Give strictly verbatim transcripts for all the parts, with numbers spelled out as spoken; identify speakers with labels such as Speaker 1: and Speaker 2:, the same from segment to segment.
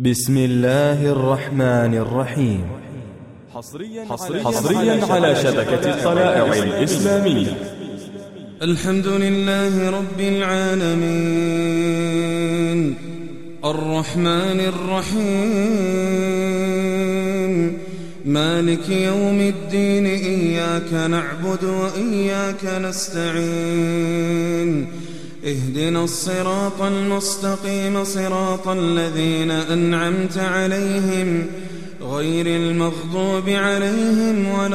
Speaker 1: بسم الله الرحمن الرحيم.
Speaker 2: حصريا, حصريا على شبكة الطلائع الإسلامية.
Speaker 3: الحمد لله رب العالمين الرحمن الرحيم مالك يوم الدين، إياك نعبد وإياك نستعين، اهدنا الصراط المستقيم صراط الذين أنعمت عليهم غير المغضوب عليهم ولا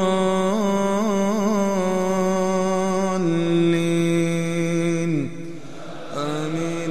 Speaker 3: الضالين آمين.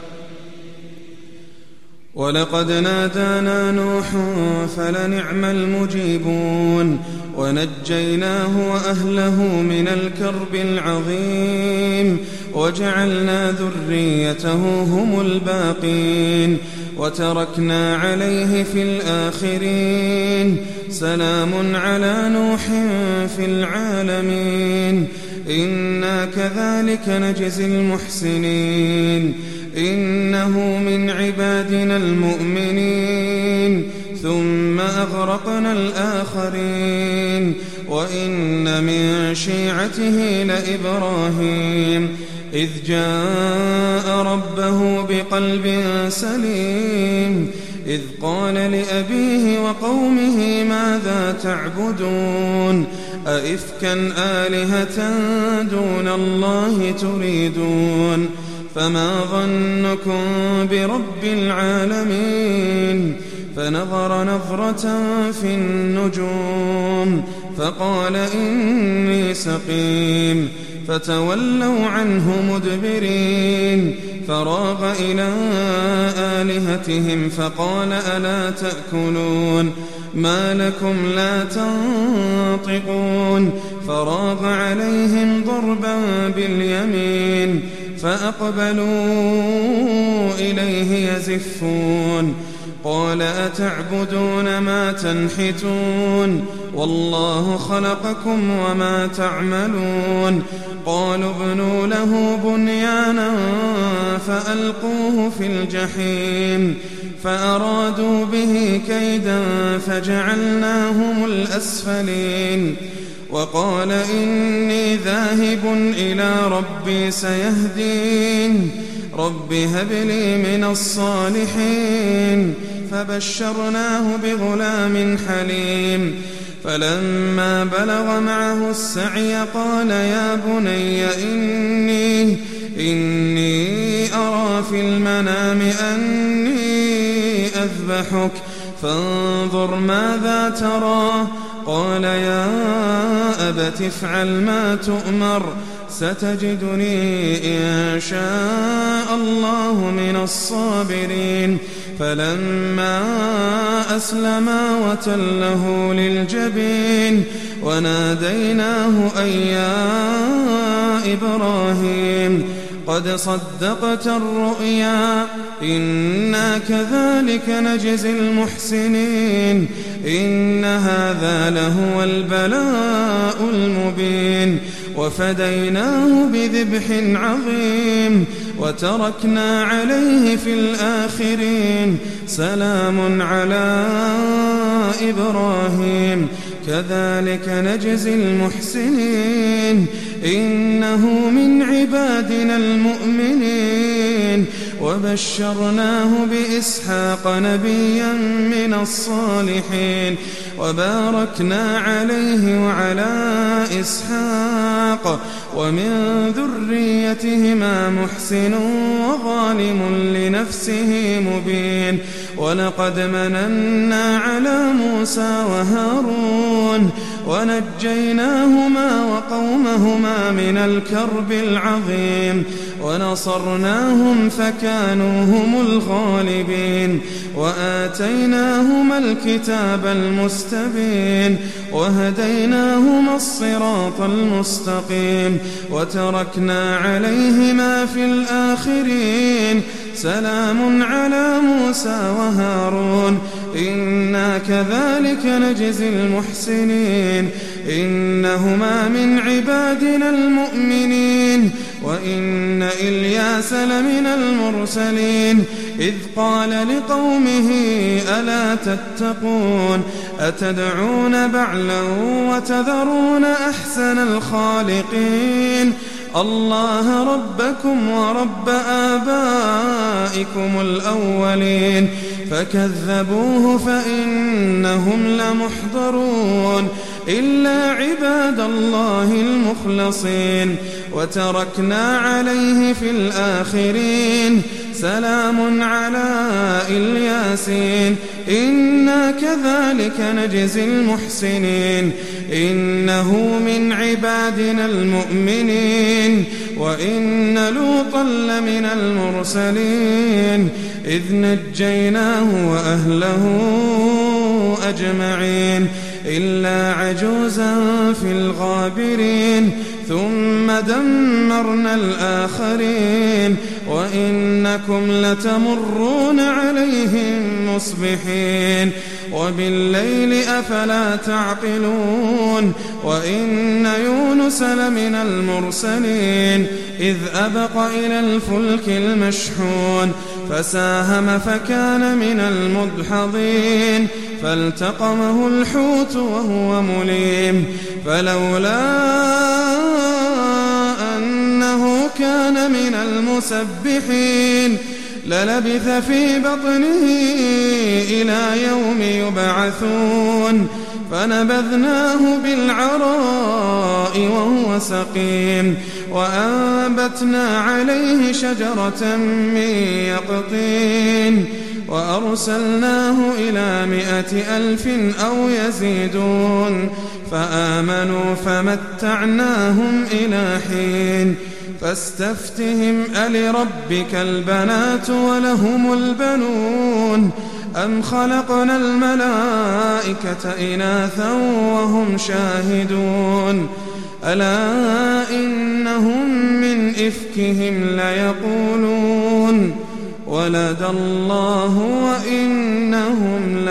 Speaker 3: ولقد نادانا نوح فلنعم المجيبون، ونجيناه وأهله من الكرب العظيم، وجعلنا ذريته هم الباقين، وتركنا عليه في الآخرين. سلام على نوح في العالمين، إنا كذلك نجزي المحسنين، إنه من عبادنا المؤمنين. ثم أغرقنا الآخرين، وإن من شيعته لإبراهيم إذ جاء ربه بقلب سليم، إذ قال لأبيه وقومه ماذا تعبدون أئفكا آلهة دون الله تريدون، فما ظنكم برب العالمين. فنظر نظرة في النجوم فقال إني سقيم، فتولوا عنه مدبرين. فراغ إلى آلهتهم فقال ألا تأكلون ما لكم لا تنطقون. فراغ عليهم ضربا باليمين فأقبلوا إليه يزفون. قال أتعبدون ما تنحتون والله خلقكم وما تعملون. قالوا ابنوا له بنيانا فألقوه في الجحيم، فأرادوا به كيدا فجعلناهم الأسفلين. وقال إني ذاهب إلى ربي سيهدين، رب هب لي من الصالحين. فبشرناه بغلام حليم، فلما بلغ معه السعي قال يا بني إني, إني أرى في المنام أني أذبحك فانظر ماذا ترى. قال يا أبت افعل ما تؤمر، ستجدني إن شاء الله من الصابرين. فلما أسلما وتله للجبين وناديناه أن يا إبراهيم قد صدقت الرؤيا، إنا كذلك نجزي المحسنين، إن هذا لهو البلاء المبين. وفديناه بذبح عظيم، وتركنا عليه في الآخرين. سلام على إبراهيم كذلك نجزي المحسنين، إنه من عبادنا المؤمنين. وبشرناه بإسحاق نبيا من الصالحين، وباركنا عليه وعلى إسحاق ومن ذريتهما محسن وظالم لنفسه مبين. ولقد مننا على موسى وهارون ونجيناهما وقومهما من الكرب العظيم، ونصرناهم فكانوا هم الغالبين. وآتيناهما الكتاب المستبين، وهديناهما الصراط المستقيم، وتركنا عليهما في الآخرين. سلام على موسى وهارون إنا كذلك نجزي المحسنين، إنهما من عبادنا المؤمنين. وإن إلياس لمن المرسلين إذ قال لقومه ألا تتقون أتدعون بعلا وتذرون أحسن الخالقين الله ربكم ورب آبائكم الأولين فكذبوه فإنهم لمحضرون إلا عباد الله المخلصين وتركنا عليه في الآخرين سلام على الياسين إنا كذلك نجزي المحسنين إنه من عبادنا المؤمنين وإن لوطا لمن المرسلين إذ نجيناه وأهله أجمعين إلا عجوزا في الغابرين ثم دمرنا الآخرين وإنكم لتمرون عليهم مصبحين وبالليل أفلا تعقلون وإن يونس لمن المرسلين إذ أبق إلى الفلك المشحون فساهم فكان من المدحضين فالتقمه الحوت وهو مليم فلولا أنه كان من المسبحين للبث في بطنه إلى يوم يبعثون فنبذناه بالعراء وهو سقيم وأنبتنا عليه شجرة من يقطين وأرسلناه إلى مائة ألف أو يزيدون فآمنوا فمتعناهم إلى حين فاستفتهم ألربك البنات ولهم البنون أم خلقنا الملائكة إناثا وهم شاهدون ألا إنهم من إفكهم ليقولون ولد الله وإنهم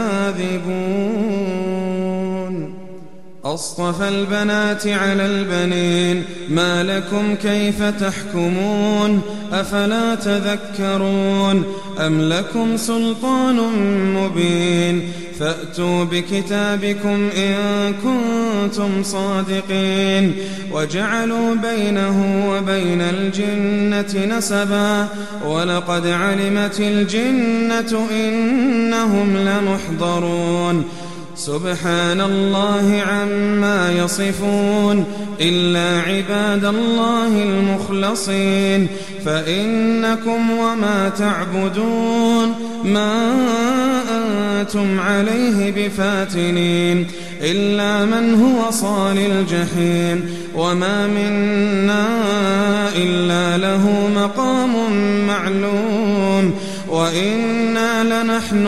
Speaker 3: لكاذبون أصطفى البنات على البنين ما لكم كيف تحكمون أفلا تذكرون أم لكم سلطان مبين فأتوا بكتابكم إن كنتم صادقين وجعلوا بينه وبين الجنة نسبا ولقد علمت الجنة إنهم لمحضرون سبحان الله عما يصفون إلا عباد الله المخلصين فإنكم وما تعبدون ما أنتم عليه بفاتنين إلا من هو صال الجحيم وما منا إلا له مقام معلوم وإنا لنحن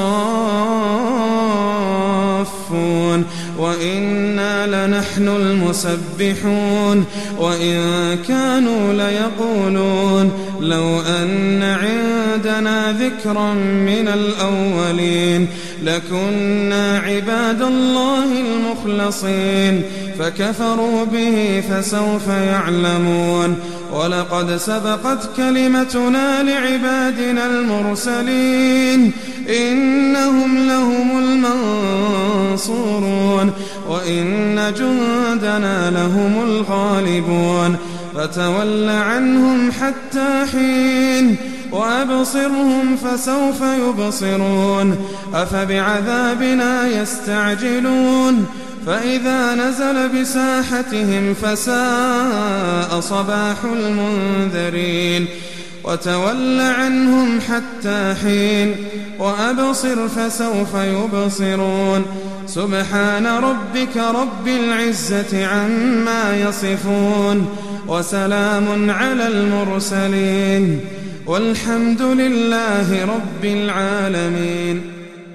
Speaker 3: الصافون وإنا لنحن المسبحون وإن كانوا ليقولون لو أن عندنا ذكرا من الأولين لكنا عباد الله المخلصين فكفروا به فسوف يعلمون ولقد سبقت كلمتنا لعبادنا المرسلين إنهم لهم المنصورون وإن جندنا لهم الغالبون فتول عنهم حتى حين وأبصرهم فسوف يبصرون أفبعذابنا يستعجلون فإذا نزل بساحتهم فساء صباح المنذرين وتول عنهم حتى حين وأبصر فسوف يبصرون سبحان ربك رب العزة عما يصفون وسلام على المرسلين والحمد لله رب العالمين.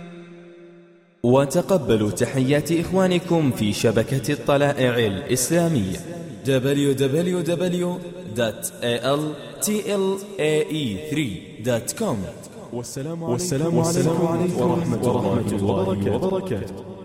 Speaker 1: وتقبلوا تحيات إخوانكم في شبكة الطلائع الإسلامية دبليو دبليو دبليو دوت إيه إل تي إل إيه إي ثري دوت كوم.
Speaker 2: والسلام عليكم ورحمة الله وبركاته.